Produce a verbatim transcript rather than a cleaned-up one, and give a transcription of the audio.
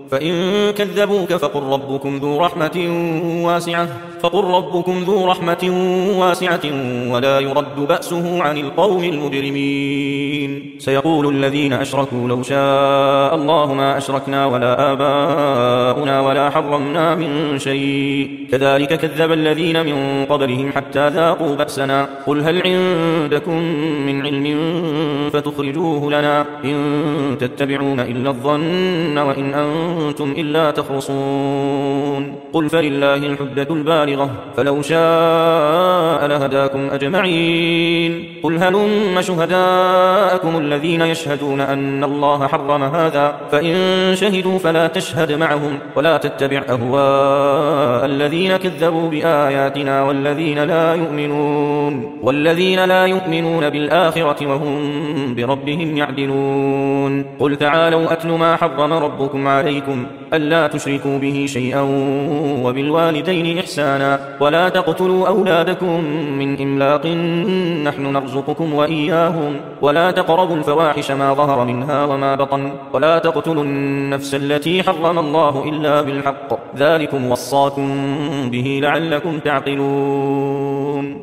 فإن كذبوك فقل ربكم ذو رحمة واسعة فقل ربكم ذو رحمة واسعة ولا يرد بأسه عن القوم المجرمين. سيقول الذين أشركوا لو شاء الله ما أشركنا ولا آباؤنا ولا حرمنا من شيء كذلك كذب الذين من قبلهم حتى ذاقوا بأسنا قل هل عندكم من علم فتخرجوه لنا إن تتبعون إلا الظن وإن أنتم إلا تخرصون قل فلله الحجة البالغة فلو شاء لهداكم أجمعين قل هلم شهداءكم الذين يشهدون أن الله حرم هذا فإن شهدوا فلا تشهد معهم ولا تتبع أهواء الذين كذبوا بآياتنا والذين لا يؤمنون والذين لا يؤمنون بالآخرة وهم بربهم يعدلون قل تعالوا أتل ما حرم ربكم عليكم ألا تشركوا به شيئا وبالوالدين إحسانا ولا تقتلوا أولادكم من إملاق نحن نرزقكم وإياهم ولا تقربوا الفواحش ما ظهر منها وما بطن ولا تقتلوا النفس التي حرم الله إلا بالحق ذلكم وصاكم به لعلكم تعقلون.